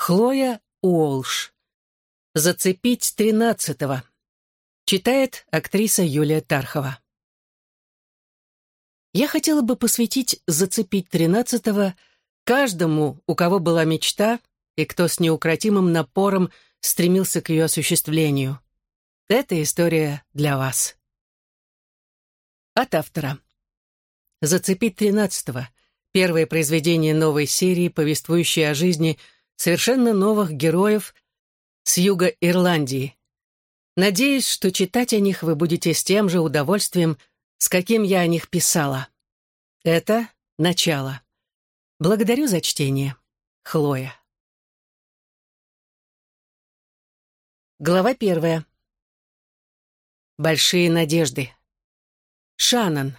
Хлоя Уолш. «Зацепить 13-го». Читает актриса Юлия Тархова. Я хотела бы посвятить «Зацепить 13-го» каждому, у кого была мечта и кто с неукротимым напором стремился к ее осуществлению. Эта история для вас. От автора. «Зацепить 13-го» — первое произведение новой серии, повествующее о жизни совершенно новых героев с юга Ирландии. Надеюсь, что читать о них вы будете с тем же удовольствием, с каким я о них писала. Это начало. Благодарю за чтение. Хлоя. Глава 1. Большие надежды. Шаннон.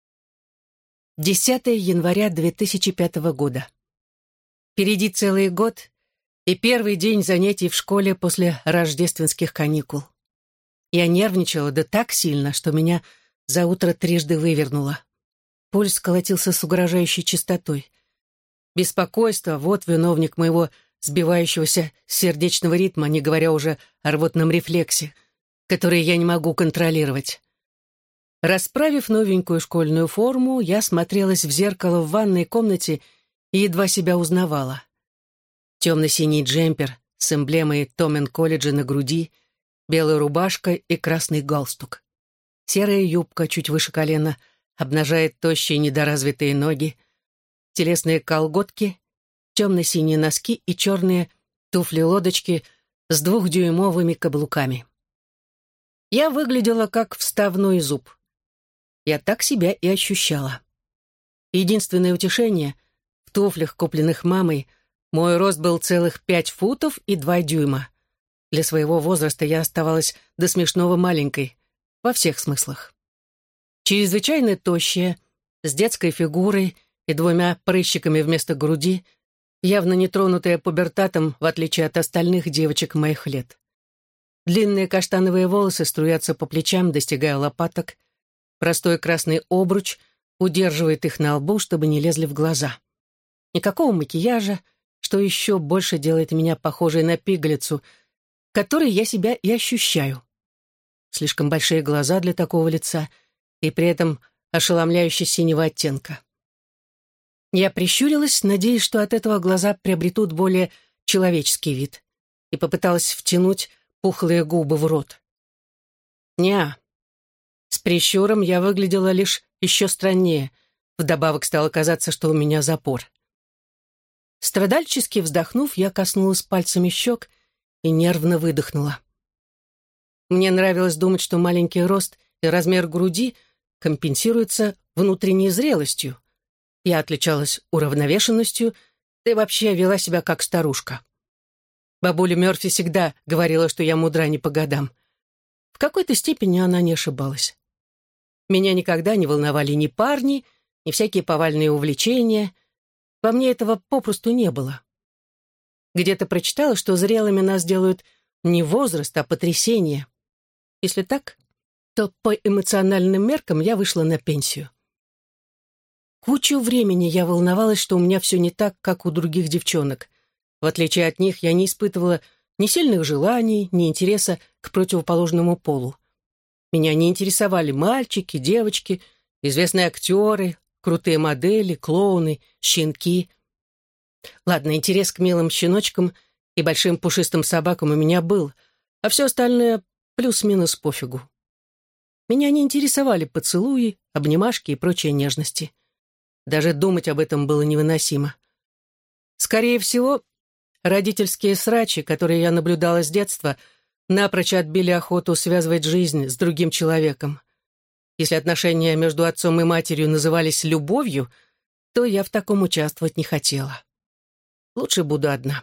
10 января 2005 года. Впереди целый год и первый день занятий в школе после рождественских каникул. Я нервничала да так сильно, что меня за утро трижды вывернуло. Пульс колотился с угрожающей частотой. Беспокойство — вот виновник моего сбивающегося сердечного ритма, не говоря уже о рвотном рефлексе, который я не могу контролировать. Расправив новенькую школьную форму, я смотрелась в зеркало в ванной комнате и едва себя узнавала. Темно-синий джемпер с эмблемой Томен-колледжа на груди, белая рубашка и красный галстук. Серая юбка чуть выше колена обнажает тощие недоразвитые ноги, телесные колготки, темно-синие носки и черные туфли-лодочки с 2-дюймовыми каблуками. Я выглядела как вставной зуб. Я так себя и ощущала. Единственное утешение — в туфлях, купленных мамой, мой рост был целых 5 футов и 2 дюйма. Для своего возраста я оставалась до смешного маленькой, во всех смыслах. Чрезвычайно тощая, с детской фигурой и 2 прыщиками вместо груди, явно не тронутая пубертатом, в отличие от остальных девочек моих лет. Длинные каштановые волосы струятся по плечам, достигая лопаток. Простой красный обруч удерживает их на лбу, чтобы не лезли в глаза. Никакого макияжа, что еще больше делает меня похожей на пигалицу, которой я себя и ощущаю. Слишком большие глаза для такого лица и при этом ошеломляюще синего оттенка. Я прищурилась, надеясь, что от этого глаза приобретут более человеческий вид, и попыталась втянуть пухлые губы в рот. Неа. С прищуром я выглядела лишь еще страннее, вдобавок стало казаться, что у меня запор. Страдальчески вздохнув, я коснулась пальцами щек и нервно выдохнула. Мне нравилось думать, что маленький рост и размер груди компенсируются внутренней зрелостью. Я отличалась уравновешенностью, да и вообще вела себя как старушка. Бабуля Мёрфи всегда говорила, что я мудра не по годам. В какой-то степени она не ошибалась. Меня никогда не волновали ни парни, ни всякие повальные увлечения. Во мне этого попросту не было. Где-то прочитала, что зрелыми нас делают не возраст, а потрясение. Если так, то по эмоциональным меркам я вышла на пенсию. Кучу времени я волновалась, что у меня все не так, как у других девчонок. В отличие от них, я не испытывала ни сильных желаний, ни интереса к противоположному полу. Меня не интересовали мальчики, девочки, известные актеры, крутые модели, клоуны, щенки. Ладно, интерес к милым щеночкам и большим пушистым собакам у меня был, а все остальное плюс-минус пофигу. Меня не интересовали поцелуи, обнимашки и прочие нежности. Даже думать об этом было невыносимо. Скорее всего, родительские срачи, которые я наблюдала с детства, напрочь отбили охоту связывать жизнь с другим человеком. Если отношения между отцом и матерью назывались любовью, то я в таком участвовать не хотела. Лучше буду одна.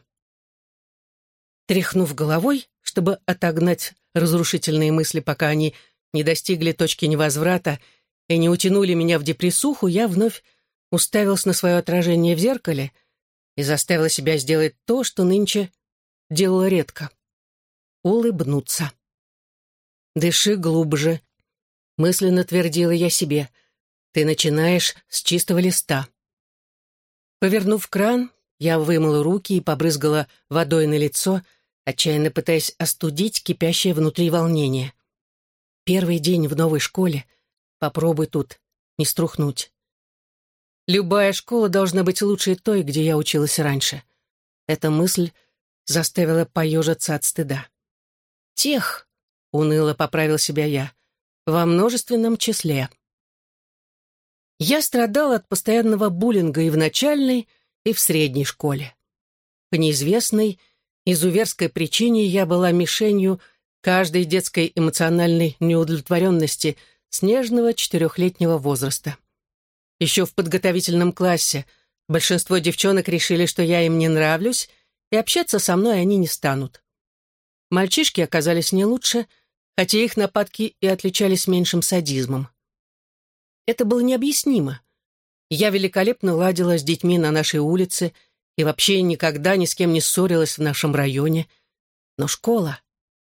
Тряхнув головой, чтобы отогнать разрушительные мысли, пока они не достигли точки невозврата и не утянули меня в депрессуху, я вновь уставилась на свое отражение в зеркале и заставила себя сделать то, что нынче делала редко — улыбнуться. «Дыши глубже», — мысленно твердила я себе. «Ты начинаешь с чистого листа». Повернув кран, я вымыла руки и побрызгала водой на лицо, отчаянно пытаясь остудить кипящее внутри волнение. Первый день в новой школе. Попробуй тут не струхнуть. Любая школа должна быть лучше той, где я училась раньше. Эта мысль заставила поежиться от стыда. Тех, уныло поправил себя я, во множественном числе. Я страдала от постоянного буллинга и в начальной, и в средней школе. По неизвестной, изуверской причине я была мишенью каждой детской эмоциональной неудовлетворенности с нежного 4-летнего возраста. Еще в подготовительном классе большинство девчонок решили, что я им не нравлюсь, и общаться со мной они не станут. Мальчишки оказались не лучше, хотя их нападки и отличались меньшим садизмом. Это было необъяснимо. Я великолепно ладила с детьми на нашей улице и вообще никогда ни с кем не ссорилась в нашем районе. Но школа...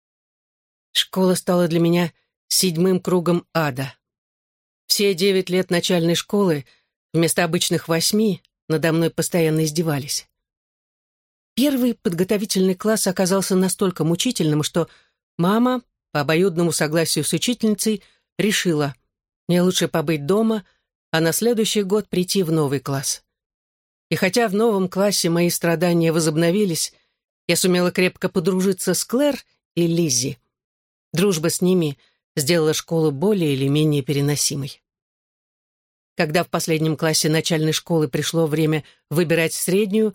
Школа стала для меня 7-м кругом ада. Все 9 лет начальной школы, вместо обычных 8, надо мной постоянно издевались. Первый подготовительный класс оказался настолько мучительным, что мама, по обоюдному согласию с учительницей, решила, мне лучше побыть дома, а на следующий год прийти в новый класс. И хотя в новом классе мои страдания возобновились, я сумела крепко подружиться с Клэр и Лиззи. Дружба с ними сделала школу более или менее переносимой. Когда в последнем классе начальной школы пришло время выбирать среднюю,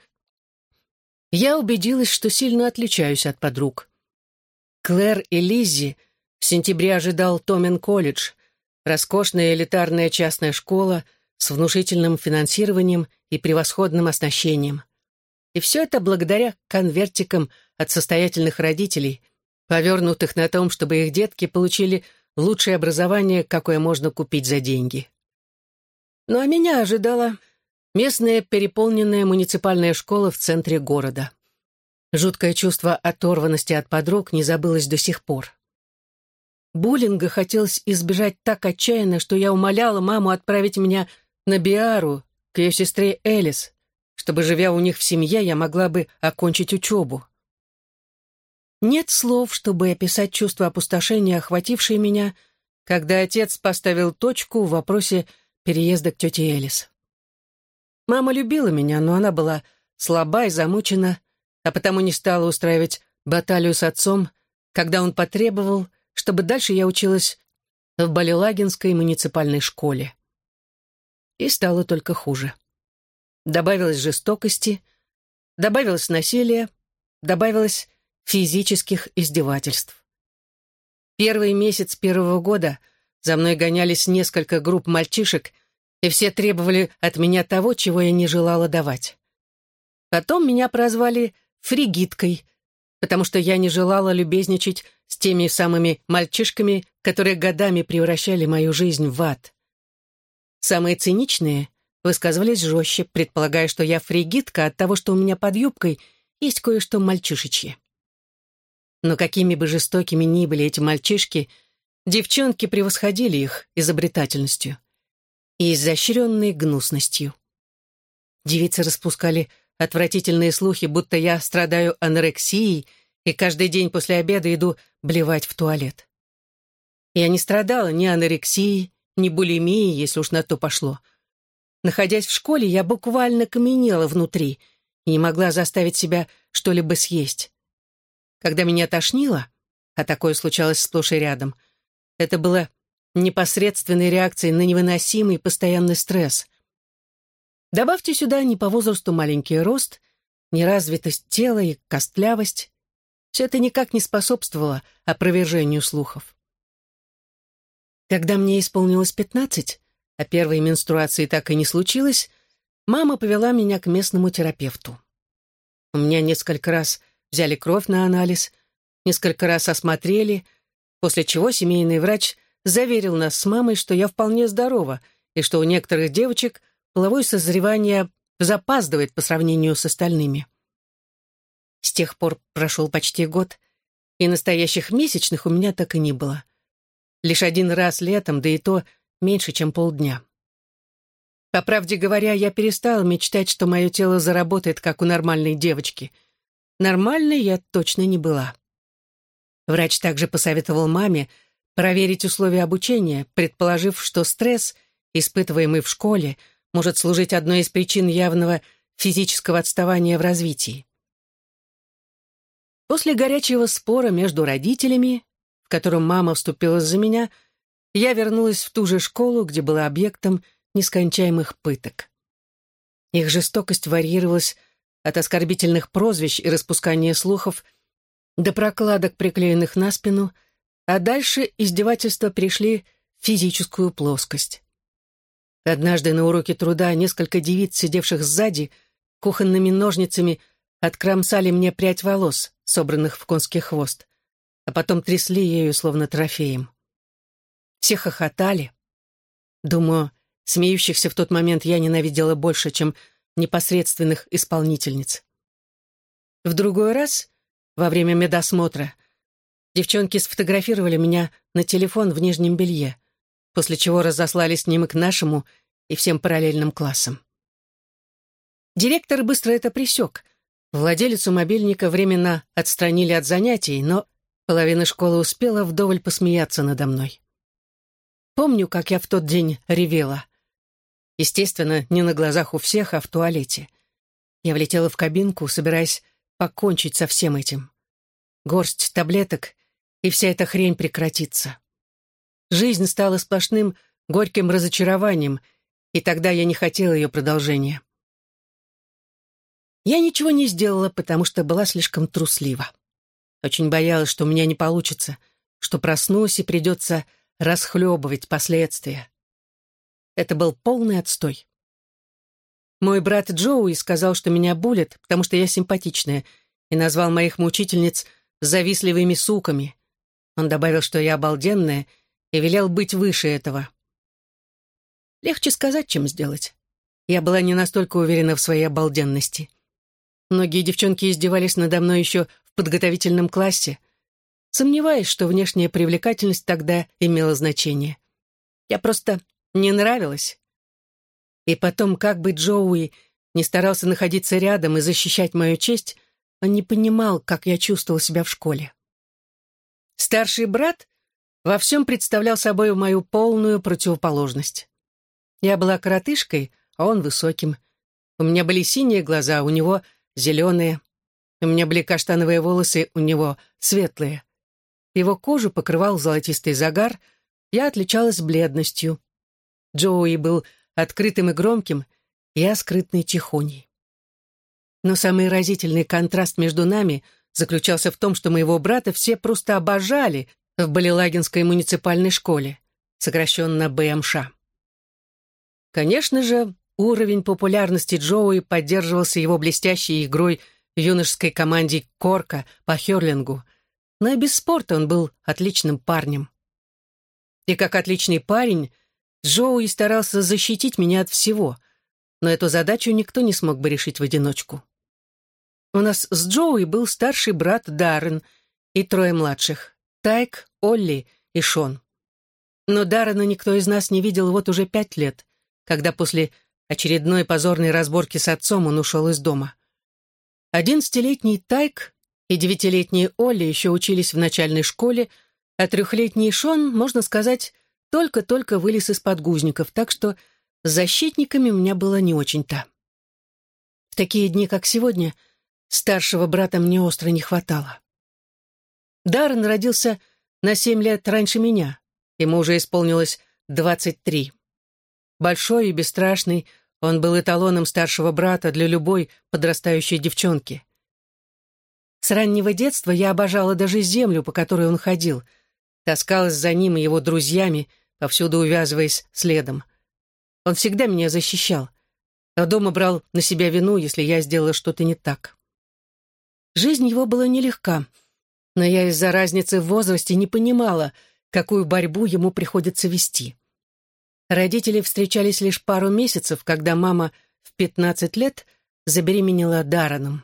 я убедилась, что сильно отличаюсь от подруг. Клэр и Лиззи в сентябре ожидал Томен-колледж, роскошная элитарная частная школа с внушительным финансированием и превосходным оснащением. И все это благодаря конвертикам от состоятельных родителей, повернутых на том, чтобы их детки получили лучшее образование, какое можно купить за деньги. Ну а меня ожидала местная переполненная муниципальная школа в центре города. Жуткое чувство оторванности от подруг не забылось до сих пор. Буллинга хотелось избежать так отчаянно, что я умоляла маму отправить меня на Биару к ее сестре Элис, чтобы, живя у них в семье, я могла бы окончить учебу. Нет слов, чтобы описать чувство опустошения, охватившее меня, когда отец поставил точку в вопросе переезда к тете Элис. Мама любила меня, но она была слаба и замучена, а потому не стала устраивать баталию с отцом, когда он потребовал, чтобы дальше я училась в Балелагинской муниципальной школе. И стало только хуже. Добавилось жестокости, добавилось насилия, добавилось физических издевательств. Первый месяц первого года за мной гонялись несколько групп мальчишек, и все требовали от меня того, чего я не желала давать. Потом меня прозвали фригидкой, потому что я не желала любезничать с теми самыми мальчишками, которые годами превращали мою жизнь в ад. Самые циничные высказывались жестче, предполагая, что я фригидка от того, что у меня под юбкой есть кое-что мальчишечье. Но какими бы жестокими ни были эти мальчишки, девчонки превосходили их изобретательностью и изощренной гнусностью. Девицы распускали отвратительные слухи, будто я страдаю анорексией и каждый день после обеда иду блевать в туалет. Я не страдала ни анорексией, ни булимией, если уж на то пошло. Находясь в школе, я буквально каменела внутри и не могла заставить себя что-либо съесть. Когда меня тошнило, а такое случалось сплошь и рядом, это было непосредственной реакцией на невыносимый постоянный стресс. Добавьте сюда не по возрасту маленький рост, неразвитость тела и костлявость. Все это никак не способствовало опровержению слухов. Когда мне исполнилось 15, а первой менструации так и не случилось, мама повела меня к местному терапевту. У меня несколько раз взяли кровь на анализ, несколько раз осмотрели, после чего семейный врач заверил нас с мамой, что я вполне здорова и что у некоторых девочек половое созревание запаздывает по сравнению с остальными. С тех пор прошел почти год, и настоящих месячных у меня так и не было. Лишь один раз летом, да и то меньше, чем полдня. По правде говоря, я перестала мечтать, что мое тело заработает, как у нормальной девочки. Нормальной я точно не была. Врач также посоветовал маме проверить условия обучения, предположив, что стресс, испытываемый в школе, может служить одной из причин явного физического отставания в развитии. После горячего спора между родителями, в котором мама вступилась за меня, я вернулась в ту же школу, где была объектом нескончаемых пыток. Их жестокость варьировалась от оскорбительных прозвищ и распускания слухов до прокладок, приклеенных на спину, а дальше издевательства перешли в физическую плоскость. Однажды на уроке труда несколько девиц, сидевших сзади, кухонными ножницами откромсали мне прядь волос, собранных в конский хвост, а потом трясли ею, словно трофеем. Все хохотали. Думаю, смеющихся в тот момент я ненавидела больше, чем непосредственных исполнительниц. В другой раз, во время медосмотра, девчонки сфотографировали меня на телефон в нижнем белье, после чего разослали снимок нашему и всем параллельным классам. Директор быстро это пресек. Владелицу мобильника временно отстранили от занятий, но половина школы успела вдоволь посмеяться надо мной. Помню, как я в тот день ревела. Естественно, не на глазах у всех, а в туалете. Я влетела в кабинку, собираясь покончить со всем этим. Горсть таблеток, и вся эта хрень прекратится. Жизнь стала сплошным горьким разочарованием, и тогда я не хотела ее продолжения. Я ничего не сделала, потому что была слишком труслива. Очень боялась, что у меня не получится, что проснусь и придется расхлебывать последствия. Это был полный отстой. Мой брат Джоуи сказал, что меня булят, потому что я симпатичная, и назвал моих мучительниц завистливыми суками. Он добавил, что я обалденная, и велел быть выше этого. Легче сказать, чем сделать. Я была не настолько уверена в своей обалденности. Многие девчонки издевались надо мной еще в подготовительном классе. Сомневаюсь, что внешняя привлекательность тогда имела значение. Я просто не нравилась. И потом, как бы Джоуи не старался находиться рядом и защищать мою честь, он не понимал, как я чувствовала себя в школе. Старший брат во всем представлял собой мою полную противоположность. Я была коротышкой, а он высоким. У меня были синие глаза, у него зеленые. У меня были каштановые волосы, у него светлые. Его кожу покрывал золотистый загар, я отличалась бледностью. Джоуи был открытым и громким, я скрытной тихоней. Но самый разительный контраст между нами заключался в том, что моего брата все просто обожали в Балелагинской муниципальной школе, сокращенно БМШ. Конечно же, уровень популярности Джоуи поддерживался его блестящей игрой в юношеской команде «Корка» по хёрлингу, но и без спорта он был отличным парнем. И как отличный парень, Джоуи старался защитить меня от всего, но эту задачу никто не смог бы решить в одиночку. У нас с Джоуи был старший брат Даррен и трое младших — Тайк, Олли и Шон. Но Даррена никто из нас не видел вот уже 5 лет, когда после очередной позорной разборки с отцом он ушел из дома. 11-летний Тайк и 9-летний Олли еще учились в начальной школе, а 3-летний Шон, можно сказать, только-только вылез из подгузников, так что с защитниками у меня было не очень-то. В такие дни, как сегодня, старшего брата мне остро не хватало. Даррен родился на 7 лет раньше меня, ему уже исполнилось 23. Большой и бесстрашный, он был эталоном старшего брата для любой подрастающей девчонки. С раннего детства я обожала даже землю, по которой он ходил, таскалась за ним и его друзьями, повсюду увязываясь следом. Он всегда меня защищал, а дома брал на себя вину, если я сделала что-то не так. Жизнь его была нелегка, но я из-за разницы в возрасте не понимала, какую борьбу ему приходится вести. Родители встречались лишь пару месяцев, когда мама в 15 лет забеременела Дарреном.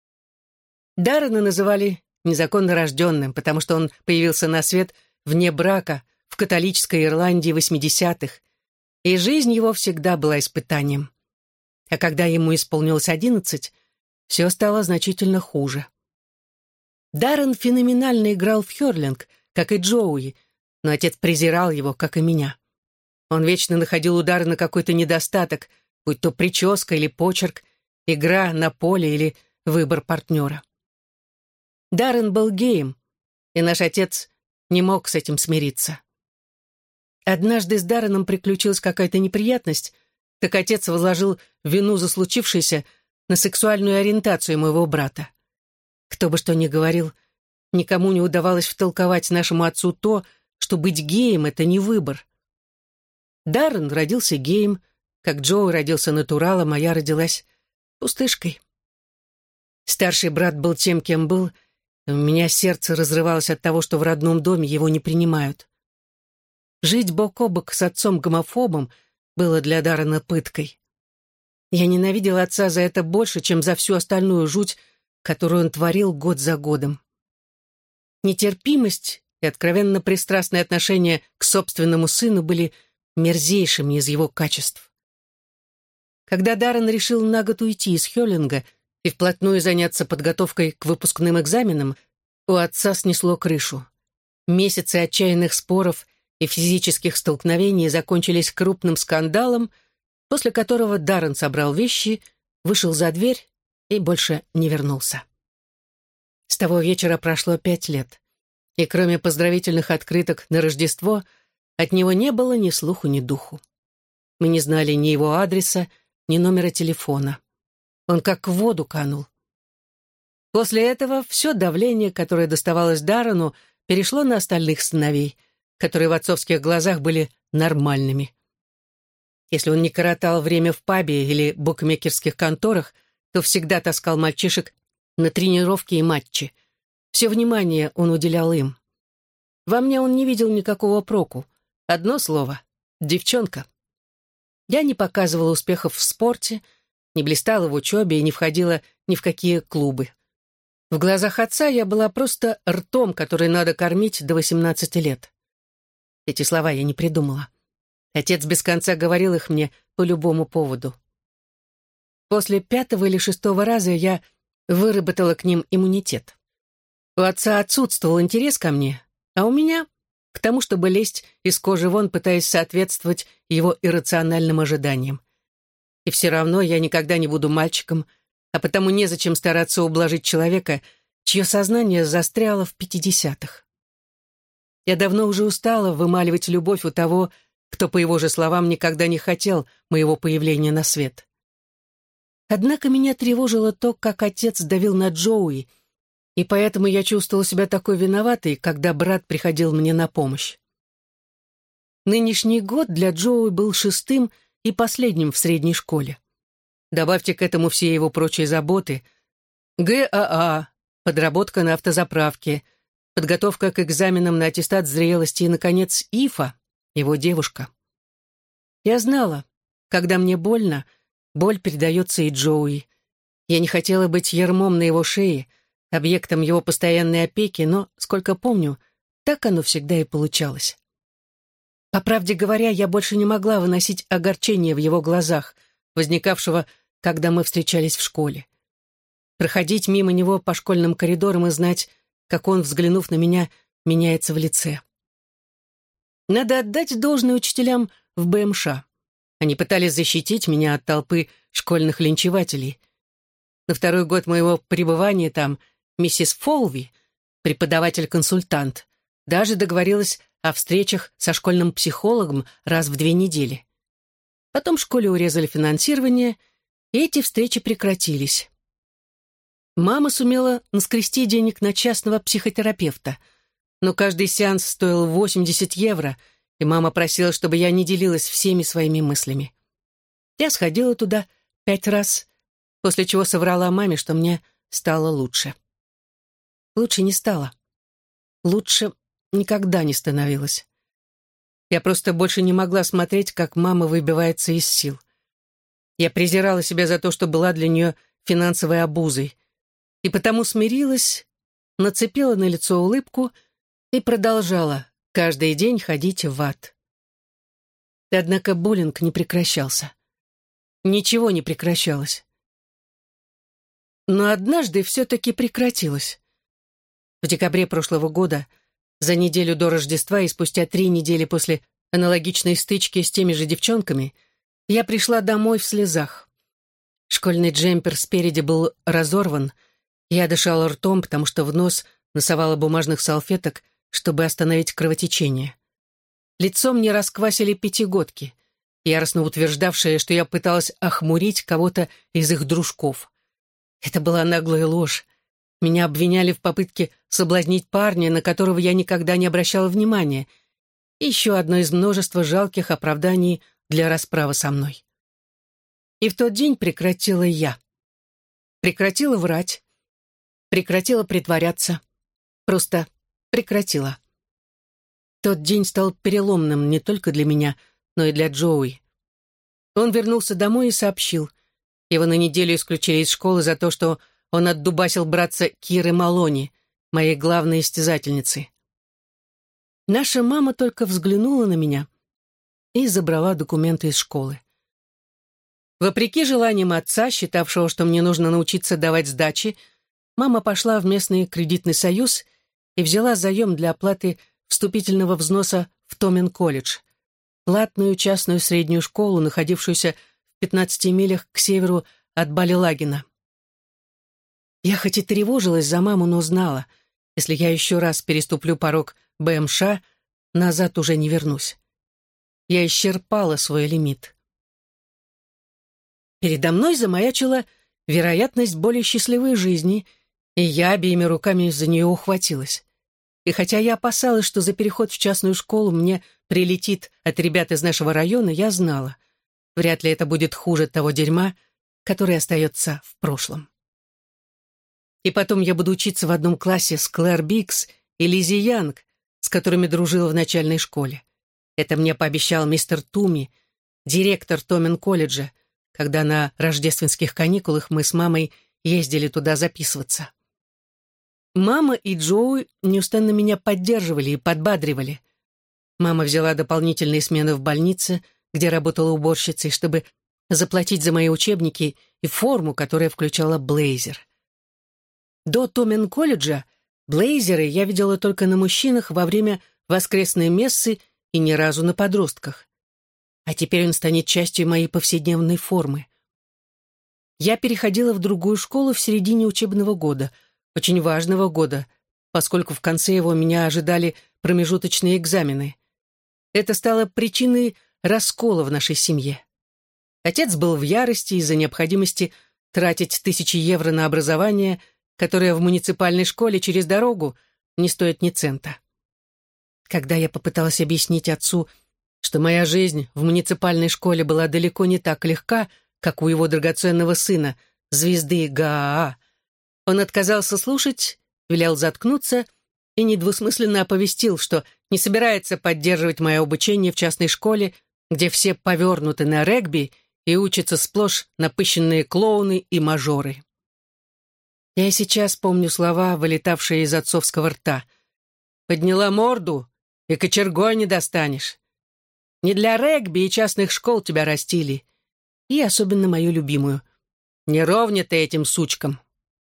Даррена называли незаконно рожденным, потому что он появился на свет вне брака в католической Ирландии 80-х, и жизнь его всегда была испытанием. А когда ему исполнилось 11, все стало значительно хуже. Даррен феноменально играл в хёрлинг, как и Джоуи, но отец презирал его, как и меня. Он вечно находил у Даррена какой-то недостаток, будь то прическа или почерк, игра на поле или выбор партнера. Даррен был геем, и наш отец не мог с этим смириться. Однажды с Дарреном приключилась какая-то неприятность, так отец возложил вину за случившееся на сексуальную ориентацию моего брата. Кто бы что ни говорил, никому не удавалось втолковать нашему отцу то, что быть геем — это не выбор. Даррен родился геем, как Джоуи родился натуралом, а я родилась пустышкой. Старший брат был тем, кем был, и у меня сердце разрывалось от того, что в родном доме его не принимают. Жить бок о бок с отцом-гомофобом было для Даррена пыткой. Я ненавидела отца за это больше, чем за всю остальную жуть, которую он творил год за годом. Нетерпимость и откровенно пристрастное отношение к собственному сыну были мерзейшими из его качеств. Когда Даррен решил на год уйти из Хёрлинга и вплотную заняться подготовкой к выпускным экзаменам, у отца снесло крышу. Месяцы отчаянных споров и физических столкновений закончились крупным скандалом, после которого Даррен собрал вещи, вышел за дверь и больше не вернулся. С того вечера прошло 5 лет, и кроме поздравительных открыток на Рождество от него не было ни слуху, ни духу. Мы не знали ни его адреса, ни номера телефона. Он как в воду канул. После этого все давление, которое доставалось Даррену, перешло на остальных сыновей, которые в отцовских глазах были нормальными. Если он не коротал время в пабе или букмекерских конторах, то всегда таскал мальчишек на тренировки и матчи. Все внимание он уделял им. Во мне он не видел никакого проку. Одно слово — девчонка. Я не показывала успехов в спорте, не блистала в учебе и не входила ни в какие клубы. В глазах отца я была просто ртом, который надо кормить до 18 лет. Эти слова я не придумала. Отец без конца говорил их мне по любому поводу. После 5-го или 6-го раза я выработала к ним иммунитет. У отца отсутствовал интерес ко мне, а у меня — к тому, чтобы лезть из кожи вон, пытаясь соответствовать его иррациональным ожиданиям. И все равно я никогда не буду мальчиком, а потому незачем стараться ублажить человека, чье сознание застряло в 50-х. Я давно уже устала вымаливать любовь у того, кто, по его же словам, никогда не хотел моего появления на свет. Однако меня тревожило то, как отец давил на Джоуи, и поэтому я чувствовала себя такой виноватой, когда брат приходил мне на помощь. Нынешний год для Джоуи был 6-м и последним в средней школе. Добавьте к этому все его прочие заботы: ГАА, подработка на автозаправке, подготовка к экзаменам на аттестат зрелости и, наконец, Ифа, его девушка. Я знала, когда мне больно, боль передается и Джоуи. Я не хотела быть ярмом на его шее, объектом его постоянной опеки, но, сколько помню, так оно всегда и получалось. По правде говоря, я больше не могла выносить огорчение в его глазах, возникавшего, когда мы встречались в школе. Проходить мимо него по школьным коридорам и знать, как он, взглянув на меня, меняется в лице. Надо отдать должное учителям в БМШ. Они пытались защитить меня от толпы школьных линчевателей. На 2-й год моего пребывания там миссис Фолви, преподаватель-консультант, даже договорилась о встречах со школьным психологом раз в 2 недели. Потом в школе урезали финансирование, и эти встречи прекратились. Мама сумела наскрести денег на частного психотерапевта, но каждый сеанс стоил 80 евро, и мама просила, чтобы я не делилась всеми своими мыслями. Я сходила туда 5 раз, после чего соврала маме, что мне стало лучше. Лучше не стало. Лучше никогда не становилось. Я просто больше не могла смотреть, как мама выбивается из сил. Я презирала себя за то, что была для нее финансовой обузой, и потому смирилась, нацепила на лицо улыбку и продолжала каждый день ходить в ад. Однако буллинг не прекращался. Ничего не прекращалось. Но однажды все-таки прекратилось. В декабре прошлого года, за неделю до Рождества и спустя 3 недели после аналогичной стычки с теми же девчонками, я пришла домой в слезах. Школьный джемпер спереди был разорван, я дышала ртом, потому что в нос носовала бумажных салфеток, чтобы остановить кровотечение. Лицо мне расквасили пятигодки, яростно утверждавшие, что я пыталась охмурить кого-то из их дружков. Это была наглая ложь. Меня обвиняли в попытке соблазнить парня, на которого я никогда не обращала внимания. И еще одно из множества жалких оправданий для расправы со мной. И в тот день прекратила я. Прекратила врать. Прекратила притворяться. Просто прекратила. Тот день стал переломным не только для меня, но и для Джоуи. Он вернулся домой и сообщил. Его на неделю исключили из школы за то, что он отдубасил братца Киры Малони, моей главной истязательницы. Наша мама только взглянула на меня и забрала документы из школы. Вопреки желаниям отца, считавшего, что мне нужно научиться давать сдачи, мама пошла в местный кредитный союз и взяла заем для оплаты вступительного взноса в Томен-колледж, платную частную среднюю школу, находившуюся в 15 милях к северу от Балелагена. Я хоть и тревожилась за маму, но знала, если я еще раз переступлю порог БМШ, назад уже не вернусь. Я исчерпала свой лимит. Передо мной замаячила вероятность более счастливой жизни, и я обеими руками за нее ухватилась. И хотя я опасалась, что за переход в частную школу мне прилетит от ребят из нашего района, я знала, вряд ли это будет хуже того дерьма, которое остается в прошлом. И потом я буду учиться в одном классе с Клэр Бикс и Лиззи Янг, с которыми дружила в начальной школе. Это мне пообещал мистер Туми, директор Томен-колледжа, когда на рождественских каникулах мы с мамой ездили туда записываться. Мама и Джоуи неустанно меня поддерживали и подбадривали. Мама взяла дополнительные смены в больнице, где работала уборщицей, чтобы заплатить за мои учебники и форму, которая включала блейзер. До Томен-колледжа блейзеры я видела только на мужчинах во время воскресной мессы и ни разу на подростках. А теперь он станет частью моей повседневной формы. Я переходила в другую школу в середине учебного года, очень важного года, поскольку в конце его меня ожидали промежуточные экзамены. Это стало причиной раскола в нашей семье. Отец был в ярости из-за необходимости тратить 1000 евро на образование, которое в муниципальной школе через дорогу не стоит ни цента. Когда я попыталась объяснить отцу, что моя жизнь в муниципальной школе была далеко не так легка, как у его драгоценного сына, звезды ГАА, он отказался слушать, велел заткнуться и недвусмысленно оповестил, что не собирается поддерживать мое обучение в частной школе, где все повернуты на регби и учатся сплошь напыщенные клоуны и мажоры. Я и сейчас помню слова, вылетавшие из отцовского рта. «Подняла морду, и кочергой не достанешь. Не для регби и частных школ тебя растили. И особенно мою любимую. Не ровня ты этим сучкам».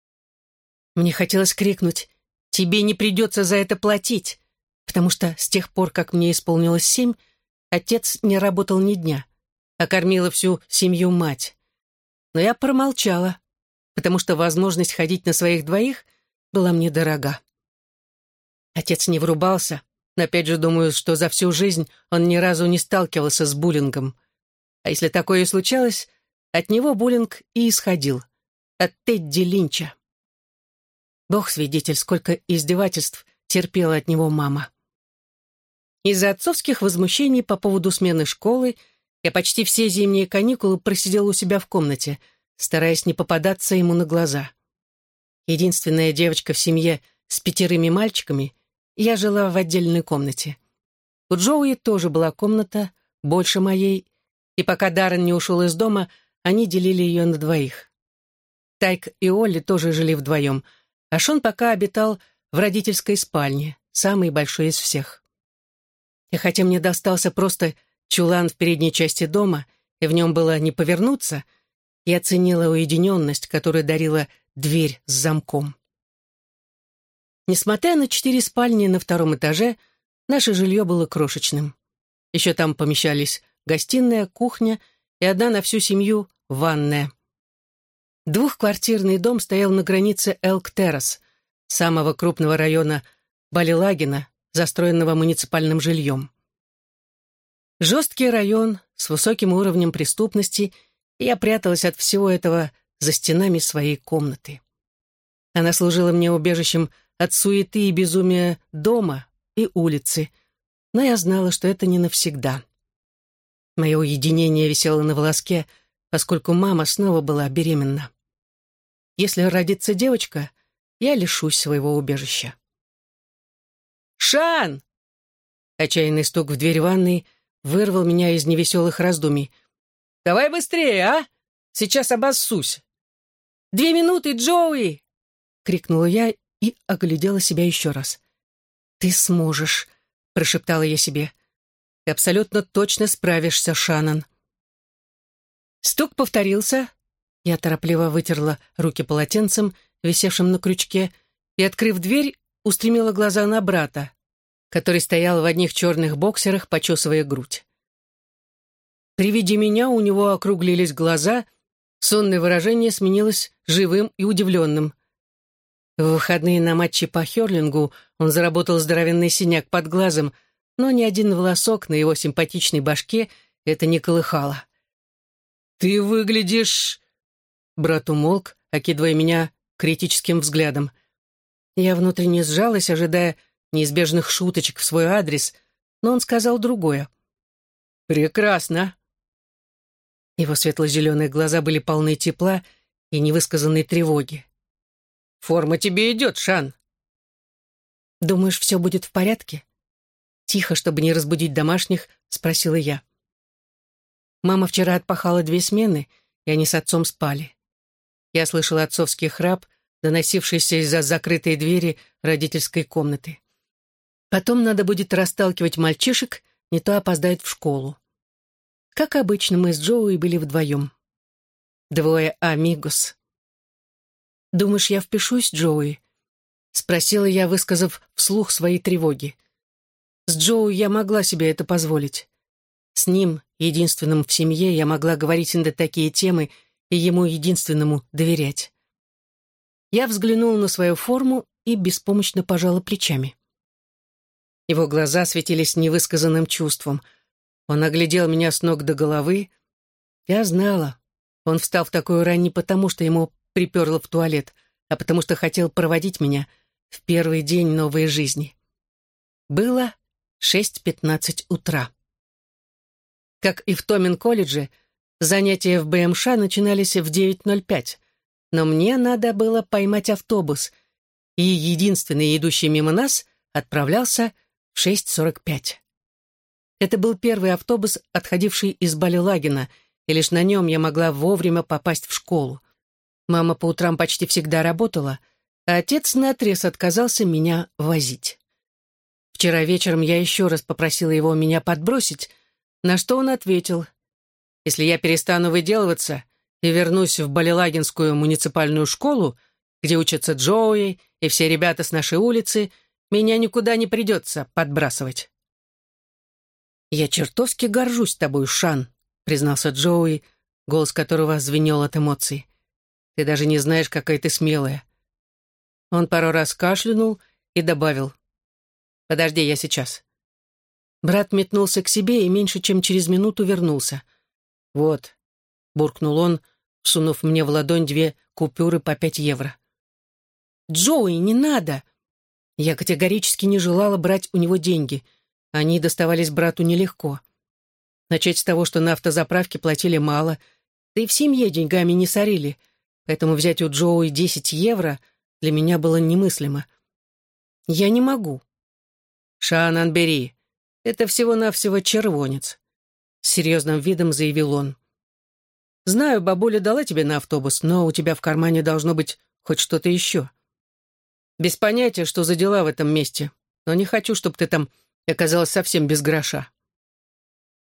Мне хотелось крикнуть: «Тебе не придется за это платить», потому что с тех пор, как мне исполнилось 7, отец не работал ни дня, а кормила всю семью мать. Но я промолчала, потому что возможность ходить на своих двоих была мне дорога. Отец не врубался, но опять же думаю, что за всю жизнь он ни разу не сталкивался с буллингом. А если такое и случалось, от него буллинг и исходил. От Тедди Линча. Бог свидетель, сколько издевательств терпела от него мама. Из-за отцовских возмущений по поводу смены школы я почти все зимние каникулы просидела у себя в комнате, стараясь не попадаться ему на глаза. Единственная девочка в семье с 5 мальчиками, я жила в отдельной комнате. У Джоуи тоже была комната, больше моей, и пока Даррен не ушел из дома, они делили ее на 2. Тайк и Олли тоже жили вдвоем, а Шон пока обитал в родительской спальне, самой большой из всех. И хотя мне достался просто чулан в передней части дома, и в нем было не повернуться, я ценила уединенность, которую дарила дверь с замком. Несмотря на 4 спальни на 2-м этаже, наше жилье было крошечным. Еще там помещались гостиная, кухня и одна на всю семью ванная. 2-квартирный дом стоял на границе Элк-Террас, самого крупного района Балилагена, застроенного муниципальным жильем. Жесткий район с высоким уровнем преступности, и я пряталась от всего этого за стенами своей комнаты. Она служила мне убежищем от суеты и безумия дома и улицы, но я знала, что это не навсегда. Мое уединение висело на волоске, поскольку мама снова была беременна. Если родится девочка, я лишусь своего убежища. «Шан!» Отчаянный стук в дверь ванной вырвал меня из невеселых раздумий. «Давай быстрее, а? Сейчас обоссусь!» «2 минуты, Джоуи!» — крикнула я и оглядела себя еще раз. «Ты сможешь!» — прошептала я себе. «Ты абсолютно точно справишься, Шаннон!» Стук повторился. Я торопливо вытерла руки полотенцем, висевшим на крючке, и, открыв дверь, устремила глаза на брата, который стоял в одних черных боксерах, почесывая грудь. При виде меня у него округлились глаза, сонное выражение сменилось живым и удивленным. В выходные на матче по хёрлингу он заработал здоровенный синяк под глазом, но ни один волосок на его симпатичной башке это не колыхало. «Ты выглядишь...» Брат умолк, окидывая меня критическим взглядом. Я внутренне сжалась, ожидая неизбежных шуточек в свой адрес, но он сказал другое. «Прекрасно!» Его светло-зеленые глаза были полны тепла и невысказанной тревоги. «Форма тебе идет, Шан!» «Думаешь, все будет в порядке?» Тихо, чтобы не разбудить домашних, спросила я. Мама вчера отпахала 2 смены, и они с отцом спали. Я слышала отцовский храп, доносившийся из-за закрытой двери родительской комнаты. Потом надо будет расталкивать мальчишек, не то опоздают в школу. Как обычно, мы с Джоуи были вдвоем. 2 амигос. «Думаешь, я впишусь, Джоуи?» — спросила я, высказав вслух свои тревоги. С Джоуи я могла себе это позволить. С ним, единственным в семье, я могла говорить на такие темы и ему единственному доверять. Я взглянула на свою форму и беспомощно пожала плечами. Его глаза светились невысказанным чувством. Он оглядел меня с ног до головы. Я знала, он встал в такую рань не потому, что ему приперло в туалет, а потому что хотел проводить меня в первый день новой жизни. Было 6:15 утра. Как и в Томин-колледже, занятия в БМШ начинались в 9:05, но мне надо было поймать автобус, и единственный, идущий мимо нас, отправлялся в 6:45. Это был первый автобус, отходивший из Балилагена, и лишь на нем я могла вовремя попасть в школу. Мама по утрам почти всегда работала, а отец наотрез отказался меня возить. Вчера вечером я еще раз попросила его меня подбросить, на что он ответил: «Если я перестану выделываться и вернусь в Балилагенскую муниципальную школу, где учатся Джоуи и все ребята с нашей улицы, меня никуда не придется подбрасывать». «Я чертовски горжусь тобой, Шан», — признался Джоуи, голос которого звенел от эмоций. «Ты даже не знаешь, какая ты смелая». Он пару раз кашлянул и добавил: «Подожди, я сейчас». Брат метнулся к себе и меньше чем через минуту вернулся. «Вот», — буркнул он, всунув мне в ладонь 2 купюры по 5 евро. «Джоуи, не надо!» Я категорически не желала брать у него деньги. Они доставались брату нелегко. Начать с того, что на автозаправке платили мало, да и в семье деньгами не сорили, поэтому взять у Джоуи 10 евро для меня было немыслимо. «Я не могу». «Шанан, бери. Это всего-навсего червонец», — с серьезным видом заявил он. «Знаю, бабуля дала тебе на автобус, но у тебя в кармане должно быть хоть что-то еще. Без понятия, что за дела в этом месте, но не хочу, чтобы ты там оказалась совсем без гроша».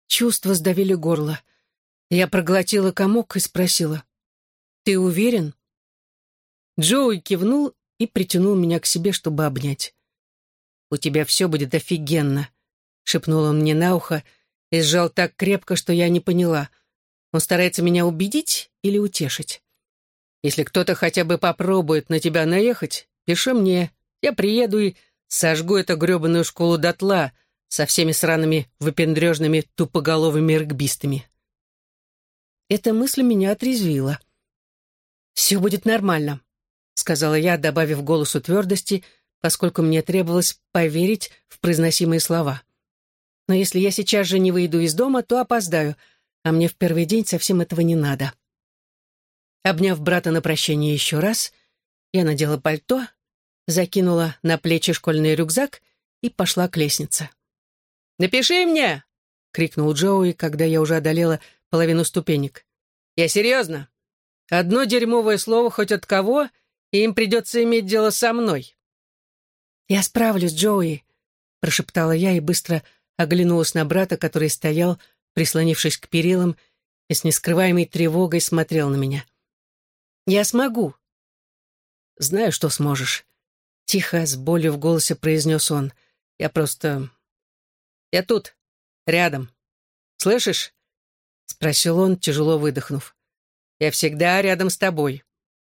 Чувства сдавили горло. Я проглотила комок и спросила: «Ты уверен?» Джоуи кивнул и притянул меня к себе, чтобы обнять. «У тебя все будет офигенно», — шепнул он мне на ухо и сжал так крепко, что я не поняла, он старается меня убедить или утешить. «Если кто-то хотя бы попробует на тебя наехать, пиши мне, я приеду и сожгу эту гребаную школу дотла со всеми сраными выпендрежными тупоголовыми регбистами». Эта мысль меня отрезвила. «Все будет нормально», — сказала я, добавив голосу твердости, поскольку мне требовалось поверить в произносимые слова. «Но если я сейчас же не выйду из дома, то опоздаю, а мне в первый день совсем этого не надо». Обняв брата на прощание еще раз, я надела пальто, закинула на плечи школьный рюкзак и пошла к лестнице. «Напиши мне!» — крикнул Джоуи, когда я уже одолела половину ступенек. «Я серьезно. Одно дерьмовое слово хоть от кого, и им придется иметь дело со мной». «Я справлюсь, Джоуи», — прошептала я и быстро оглянулась на брата, который стоял, прислонившись к перилам, и с нескрываемой тревогой смотрел на меня. «Я смогу». «Знаю, что сможешь», — тихо, с болью в голосе произнес он. «Я тут, рядом. Слышишь?» — спросил он, тяжело выдохнув. «Я всегда рядом с тобой».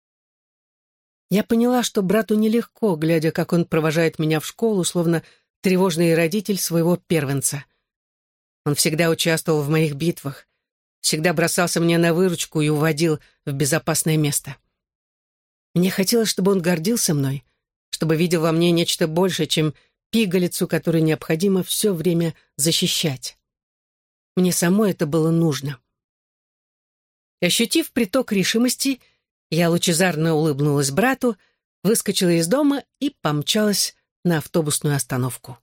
Я поняла, что брату нелегко, глядя, как он провожает меня в школу, словно тревожный родитель своего первенца. Он всегда участвовал в моих битвах, всегда бросался мне на выручку и уводил в безопасное место. Мне хотелось, чтобы он гордился мной, чтобы видел во мне нечто большее, чем пигалицу, которую необходимо все время защищать. Мне самой это было нужно. Ощутив приток решимости, я лучезарно улыбнулась брату, выскочила из дома и помчалась на автобусную остановку.